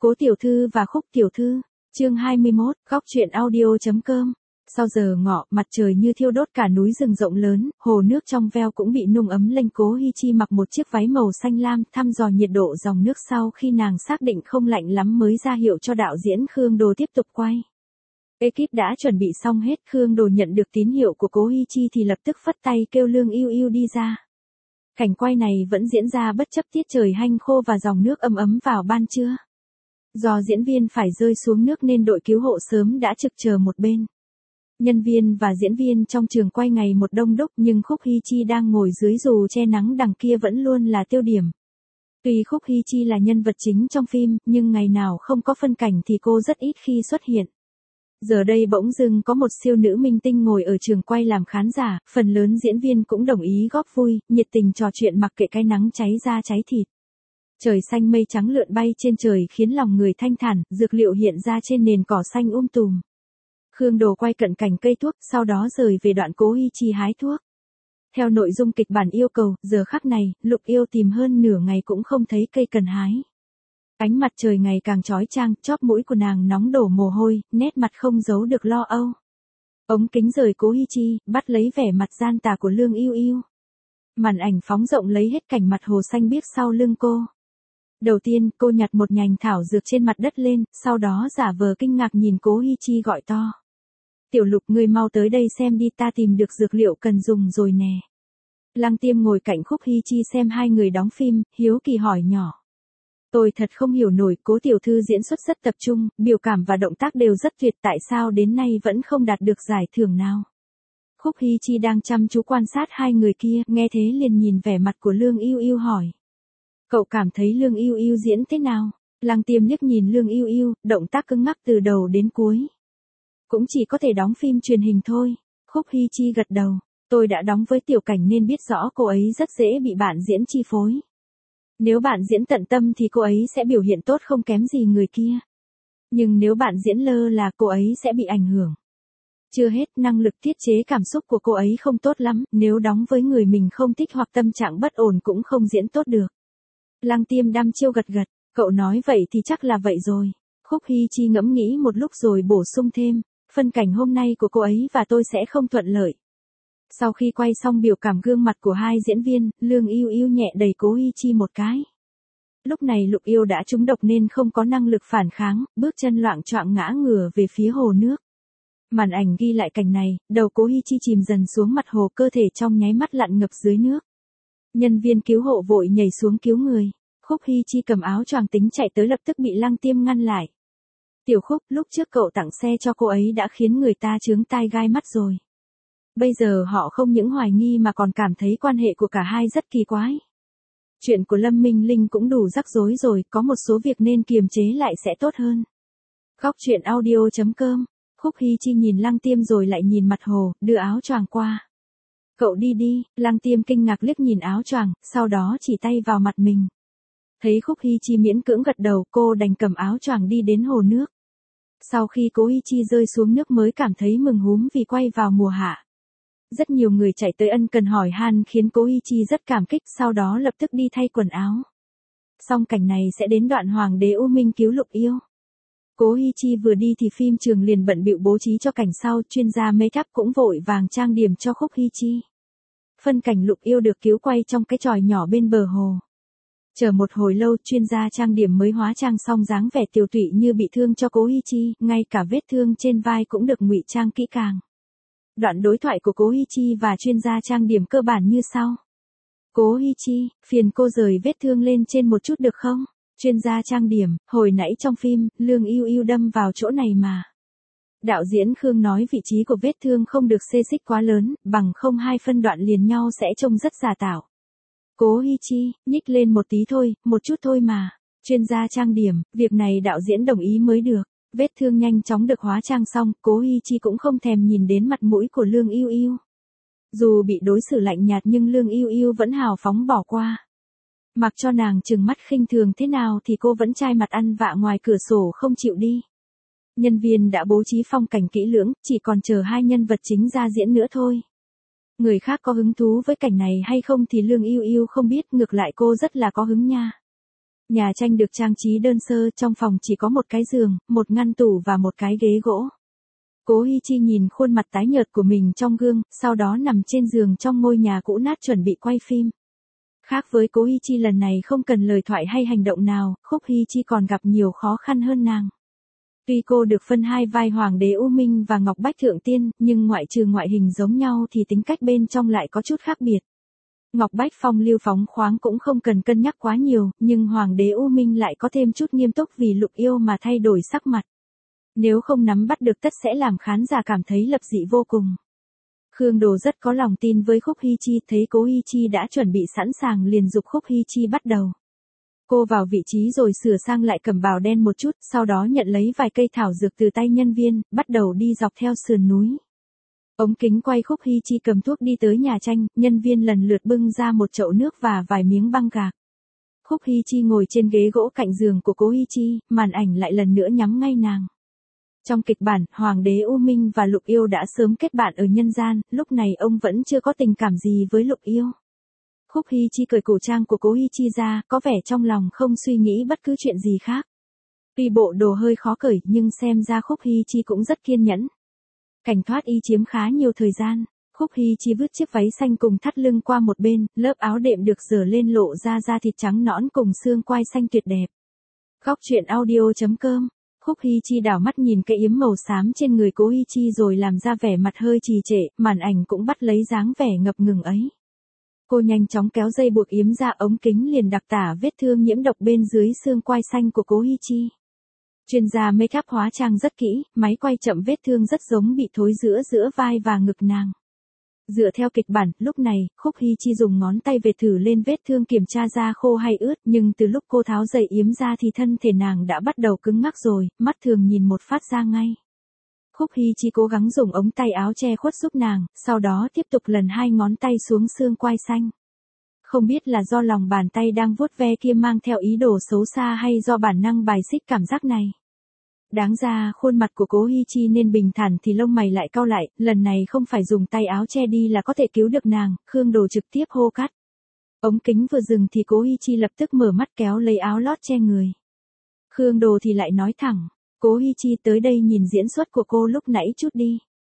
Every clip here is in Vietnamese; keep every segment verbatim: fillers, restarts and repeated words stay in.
Cố tiểu thư và Khúc tiểu thư, chương hai mươi mốt, góc truyện audio.com. Sau giờ ngọ, mặt trời như thiêu đốt cả núi rừng rộng lớn, hồ nước trong veo cũng bị nung ấm lên. Cố Hi Chi mặc một chiếc váy màu xanh lam, thăm dò nhiệt độ dòng nước sau khi nàng xác định không lạnh lắm mới ra hiệu cho đạo diễn Khương Đồ tiếp tục quay. Ekip đã chuẩn bị xong hết, Khương Đồ nhận được tín hiệu của Cố Hi Chi thì lập tức phất tay kêu Lương Yêu Yêu đi ra. Cảnh quay này vẫn diễn ra bất chấp tiết trời hanh khô và dòng nước ấm ấm vào ban trưa. Do diễn viên phải rơi xuống nước nên đội cứu hộ sớm đã trực chờ một bên. Nhân viên và diễn viên trong trường quay ngày một đông đúc, nhưng Khúc Hi Chi đang ngồi dưới dù che nắng đằng kia vẫn luôn là tiêu điểm. Tuy Khúc Hi Chi là nhân vật chính trong phim, nhưng ngày nào không có phân cảnh thì cô rất ít khi xuất hiện. Giờ đây bỗng dưng có một siêu nữ minh tinh ngồi ở trường quay làm khán giả, phần lớn diễn viên cũng đồng ý góp vui, nhiệt tình trò chuyện mặc kệ cái nắng cháy da cháy thịt. Trời xanh mây trắng lượn bay trên trời khiến lòng người thanh thản, dược liệu hiện ra trên nền cỏ xanh um tùm. Khương Đồ quay cận cảnh cây thuốc, sau đó rời về đoạn Cố Hi Chi hái thuốc. Theo nội dung kịch bản yêu cầu, giờ khắc này, Lục Yêu tìm hơn nửa ngày cũng không thấy cây cần hái. Ánh mặt trời ngày càng chói chang, chóp mũi của nàng nóng đổ mồ hôi, nét mặt không giấu được lo âu. Ống kính rời Cố Hi Chi, bắt lấy vẻ mặt gian tà của Lương Yêu Yêu. Màn ảnh phóng rộng lấy hết cảnh mặt hồ xanh biếc sau lưng cô. Đầu tiên, cô nhặt một nhành thảo dược trên mặt đất lên, sau đó giả vờ kinh ngạc nhìn Cố Hi Chi gọi to. Tiểu Lục, ngươi mau tới đây xem đi, ta tìm được dược liệu cần dùng rồi nè. Lăng Tiêm ngồi cạnh Khúc Hi Chi xem hai người đóng phim, hiếu kỳ hỏi nhỏ. Tôi thật không hiểu nổi, Cố tiểu thư diễn xuất rất tập trung, biểu cảm và động tác đều rất tuyệt, tại sao đến nay vẫn không đạt được giải thưởng nào. Khúc Hi Chi đang chăm chú quan sát hai người kia, nghe thế liền nhìn vẻ mặt của Lương Yêu Yêu hỏi. Cậu cảm thấy Lương Yêu Yêu diễn thế nào? Lăng Tiêm liếc nhìn Lương Yêu Yêu, động tác cứng ngắc từ đầu đến cuối. Cũng chỉ có thể đóng phim truyền hình thôi. Khúc Hi Chi gật đầu. Tôi đã đóng với Tiểu Cảnh nên biết rõ cô ấy rất dễ bị bạn diễn chi phối. Nếu bạn diễn tận tâm thì cô ấy sẽ biểu hiện tốt không kém gì người kia. Nhưng nếu bạn diễn lơ là cô ấy sẽ bị ảnh hưởng. Chưa hết, năng lực tiết chế cảm xúc của cô ấy không tốt lắm, nếu đóng với người mình không thích hoặc tâm trạng bất ổn cũng không diễn tốt được. Lăng Tiêm đăm chiêu gật gật, cậu nói vậy thì chắc là vậy rồi. Khúc Hi Chi ngẫm nghĩ một lúc rồi bổ sung thêm, phân cảnh hôm nay của cô ấy và tôi sẽ không thuận lợi. Sau khi quay xong biểu cảm gương mặt của hai diễn viên, Lương Yêu Yêu nhẹ đẩy Cố Hi Chi một cái. Lúc này Lục Yêu đã trúng độc nên không có năng lực phản kháng, bước chân loạng choạng ngã ngửa về phía hồ nước. Màn ảnh ghi lại cảnh này, đầu Cố Hi Chi chìm dần xuống mặt hồ, cơ thể trong nháy mắt lặn ngập dưới nước. Nhân viên cứu hộ vội nhảy xuống cứu người. Khúc Hi Chi cầm áo choàng tính chạy tới lập tức bị Lăng Tiêm ngăn lại. Tiểu Khúc, lúc trước cậu tặng xe cho cô ấy đã khiến người ta chướng tai gai mắt rồi. Bây giờ họ không những hoài nghi mà còn cảm thấy quan hệ của cả hai rất kỳ quái. Chuyện của Lâm Minh Linh cũng đủ rắc rối rồi, có một số việc nên kiềm chế lại sẽ tốt hơn. Góc truyện audio.com. Khúc Hi Chi nhìn Lăng Tiêm rồi lại nhìn mặt hồ, đưa áo choàng qua. Cậu đi đi. Lăng Tiêm kinh ngạc liếc nhìn áo choàng, sau đó chỉ tay vào mặt mình. Thấy Khúc Hi Chi miễn cưỡng gật đầu, cô đành cầm áo choàng đi đến hồ nước. Sau khi Cố Hi Chi rơi xuống nước mới cảm thấy mừng húm vì quay vào mùa hạ. Rất nhiều người chạy tới ân cần hỏi han khiến Cố Hi Chi rất cảm kích, sau đó lập tức đi thay quần áo. Xong cảnh này sẽ đến đoạn Hoàng đế U Minh cứu Lục Yêu. Cố Hi Chi vừa đi thì phim trường liền bận bịu bố trí cho cảnh sau, chuyên gia make up cũng vội vàng trang điểm cho Khúc Hi Chi. Phân cảnh Lục Yêu được cứu quay trong cái chòi nhỏ bên bờ hồ. Chờ một hồi lâu, chuyên gia trang điểm mới hóa trang xong dáng vẻ tiều tụy như bị thương cho Cố Hi Chi, ngay cả vết thương trên vai cũng được ngụy trang kỹ càng. Đoạn đối thoại của Cố Hi Chi và chuyên gia trang điểm cơ bản như sau. Cố Hi Chi, phiền cô rời vết thương lên trên một chút được không? Chuyên gia trang điểm, hồi nãy trong phim, Lương Yêu Yêu đâm vào chỗ này mà. Đạo diễn Khương nói vị trí của vết thương không được xê xích quá lớn, bằng không hai phân đoạn liền nhau sẽ trông rất giả tạo. Cố Hi Chi, nhích lên một tí thôi, một chút thôi mà. Chuyên gia trang điểm, việc này đạo diễn đồng ý mới được. Vết thương nhanh chóng được hóa trang xong, Cố Hi Chi cũng không thèm nhìn đến mặt mũi của Lương Yêu Yêu. Dù bị đối xử lạnh nhạt nhưng Lương Yêu Yêu vẫn hào phóng bỏ qua. Mặc cho nàng trừng mắt khinh thường thế nào thì cô vẫn chai mặt ăn vạ ngoài cửa sổ không chịu đi. Nhân viên đã bố trí phong cảnh kỹ lưỡng, chỉ còn chờ hai nhân vật chính ra diễn nữa thôi. Người khác có hứng thú với cảnh này hay không thì Lương Yêu Yêu không biết, ngược lại cô rất là có hứng nha. Nhà tranh được trang trí đơn sơ, trong phòng chỉ có một cái giường, một ngăn tủ và một cái ghế gỗ. Cố Hi Chi nhìn khuôn mặt tái nhợt của mình trong gương, sau đó nằm trên giường trong ngôi nhà cũ nát chuẩn bị quay phim. Khác với Cố Hi Chi lần này không cần lời thoại hay hành động nào, Khúc Hi Chi còn gặp nhiều khó khăn hơn nàng. Tuy cô được phân hai vai Hoàng đế U Minh và Ngọc Bách Thượng Tiên, nhưng ngoại trừ ngoại hình giống nhau thì tính cách bên trong lại có chút khác biệt. Ngọc Bách phong lưu phóng khoáng cũng không cần cân nhắc quá nhiều, nhưng Hoàng đế U Minh lại có thêm chút nghiêm túc vì Lục Yêu mà thay đổi sắc mặt. Nếu không nắm bắt được tất sẽ làm khán giả cảm thấy lập dị vô cùng. Khương Đồ rất có lòng tin với Khúc Hi Chi, thấy Cố Hi Chi đã chuẩn bị sẵn sàng liền giục Khúc Hi Chi bắt đầu. Cô vào vị trí rồi sửa sang lại cẩm bào đen một chút, sau đó nhận lấy vài cây thảo dược từ tay nhân viên, bắt đầu đi dọc theo sườn núi. Ống kính quay Khúc Hi Chi cầm thuốc đi tới nhà tranh, nhân viên lần lượt bưng ra một chậu nước và vài miếng băng gạc. Khúc Hi Chi ngồi trên ghế gỗ cạnh giường của Cố Hi Chi, màn ảnh lại lần nữa nhắm ngay nàng. Trong kịch bản, Hoàng đế U Minh và Lục Yêu đã sớm kết bạn ở nhân gian, lúc này ông vẫn chưa có tình cảm gì với Lục Yêu. Khúc Hi Chi cởi cổ trang của Cố Hi Chi ra, có vẻ trong lòng không suy nghĩ bất cứ chuyện gì khác. Tuy bộ đồ hơi khó cởi nhưng xem ra Khúc Hi Chi cũng rất kiên nhẫn. Cảnh thoát y chiếm khá nhiều thời gian. Khúc Hi Chi vứt chiếc váy xanh cùng thắt lưng qua một bên, lớp áo đệm được dở lên lộ ra da thịt trắng nõn cùng xương quai xanh tuyệt đẹp. Góc truyện audio chấm com. Khúc Hi Chi đảo mắt nhìn cái yếm màu xám trên người Cố Hi Chi rồi làm ra vẻ mặt hơi trì trệ, màn ảnh cũng bắt lấy dáng vẻ ngập ngừng ấy. Cô nhanh chóng kéo dây buộc yếm ra, ống kính liền đặc tả vết thương nhiễm độc bên dưới xương quai xanh của Cố Hi Chi. Chuyên gia make up hóa trang rất kỹ, máy quay chậm vết thương rất giống bị thối giữa giữa vai và ngực nàng. Dựa theo kịch bản, lúc này, Khúc Hi Chi dùng ngón tay về thử lên vết thương kiểm tra da khô hay ướt, nhưng từ lúc cô tháo dây yếm ra thì thân thể nàng đã bắt đầu cứng ngắc rồi, mắt thường nhìn một phát ra ngay. Khúc Hi Chi cố gắng dùng ống tay áo che khuất giúp nàng, sau đó tiếp tục lần hai ngón tay xuống xương quai xanh. Không biết là do lòng bàn tay đang vuốt ve kia mang theo ý đồ xấu xa hay do bản năng bài xích cảm giác này. Đáng ra khuôn mặt của Cố Hi Chi nên bình thản thì lông mày lại cau lại, lần này không phải dùng tay áo che đi là có thể cứu được nàng, Khương Đồ trực tiếp hô cắt. Ống kính vừa dừng thì Cố Hi Chi lập tức mở mắt kéo lấy áo lót che người. Khương Đồ thì lại nói thẳng, Cố Hi Chi tới đây nhìn diễn xuất của cô lúc nãy chút đi.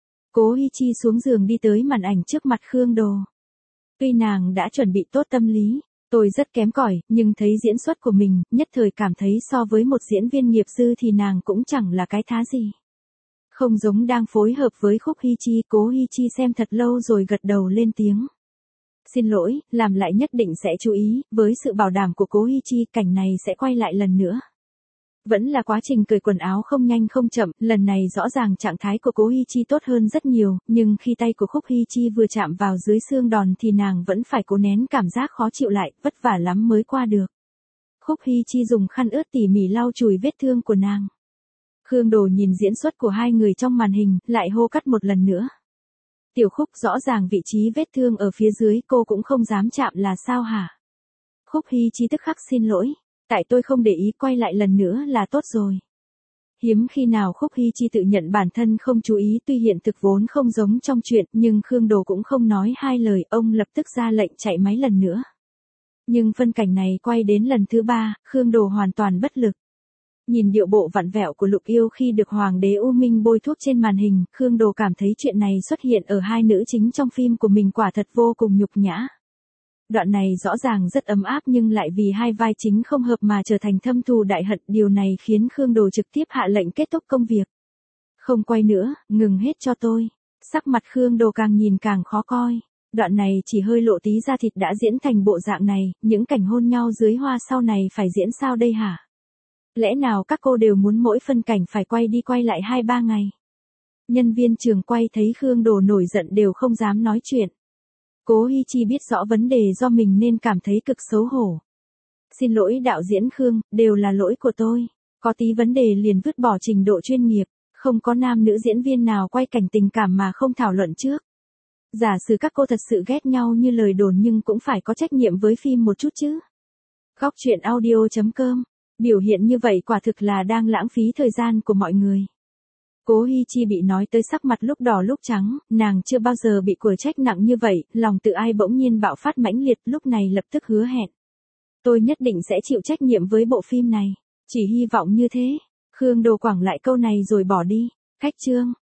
Cố Hi Chi xuống giường đi tới màn ảnh trước mặt Khương Đồ. Tuy nàng đã chuẩn bị tốt tâm lý, tôi rất kém cỏi, nhưng thấy diễn xuất của mình, nhất thời cảm thấy so với một diễn viên nghiệp dư thì nàng cũng chẳng là cái thá gì. Không giống đang phối hợp với Khúc Hi Chi, Cố Hi Chi xem thật lâu rồi gật đầu lên tiếng. Xin lỗi, làm lại nhất định sẽ chú ý, với sự bảo đảm của Cố Hi Chi, cảnh này sẽ quay lại lần nữa. Vẫn là quá trình cởi quần áo không nhanh không chậm, lần này rõ ràng trạng thái của Cố Hi Chi tốt hơn rất nhiều, nhưng khi tay của Khúc Hi Chi vừa chạm vào dưới xương đòn thì nàng vẫn phải cố nén cảm giác khó chịu lại, vất vả lắm mới qua được. Khúc Hi Chi dùng khăn ướt tỉ mỉ lau chùi vết thương của nàng. Khương Đồ nhìn diễn xuất của hai người trong màn hình, lại hô cắt một lần nữa. Tiểu Khúc, rõ ràng vị trí vết thương ở phía dưới cô cũng không dám chạm là sao hả? Khúc Hi Chi tức khắc xin lỗi. Tại tôi không để ý, quay lại lần nữa là tốt rồi. Hiếm khi nào Khúc Hi Chi tự nhận bản thân không chú ý, tuy hiện thực vốn không giống trong truyện, nhưng Khương Đồ cũng không nói hai lời, ông lập tức ra lệnh chạy máy lần nữa. Nhưng phân cảnh này quay đến lần thứ ba, Khương Đồ hoàn toàn bất lực. Nhìn điệu bộ vặn vẹo của Lục Yêu khi được Hoàng đế U Minh bôi thuốc trên màn hình, Khương Đồ cảm thấy chuyện này xuất hiện ở hai nữ chính trong phim của mình quả thật vô cùng nhục nhã. Đoạn này rõ ràng rất ấm áp nhưng lại vì hai vai chính không hợp mà trở thành thâm thù đại hận, điều này khiến Khương Đồ trực tiếp hạ lệnh kết thúc công việc. Không quay nữa, ngừng hết cho tôi. Sắc mặt Khương Đồ càng nhìn càng khó coi. Đoạn này chỉ hơi lộ tí da thịt đã diễn thành bộ dạng này, những cảnh hôn nhau dưới hoa sau này phải diễn sao đây hả? Lẽ nào các cô đều muốn mỗi phân cảnh phải quay đi quay lại hai ba ngày? Nhân viên trường quay thấy Khương Đồ nổi giận đều không dám nói chuyện. Cố Hi Chi biết rõ vấn đề do mình nên cảm thấy cực xấu hổ. Xin lỗi đạo diễn Khương, đều là lỗi của tôi. Có tí vấn đề liền vứt bỏ trình độ chuyên nghiệp, không có nam nữ diễn viên nào quay cảnh tình cảm mà không thảo luận trước. Giả sử các cô thật sự ghét nhau như lời đồn nhưng cũng phải có trách nhiệm với phim một chút chứ. Góc truyện audio chấm com. Biểu hiện như vậy quả thực là đang lãng phí thời gian của mọi người. Cố Hi Chi bị nói tới sắc mặt lúc đỏ lúc trắng, nàng chưa bao giờ bị quở trách nặng như vậy, lòng tự ai bỗng nhiên bạo phát mãnh liệt, lúc này lập tức hứa hẹn. Tôi nhất định sẽ chịu trách nhiệm với bộ phim này. Chỉ hy vọng như thế. Khương Đồ Quảng lại câu này rồi bỏ đi. Khách Trương.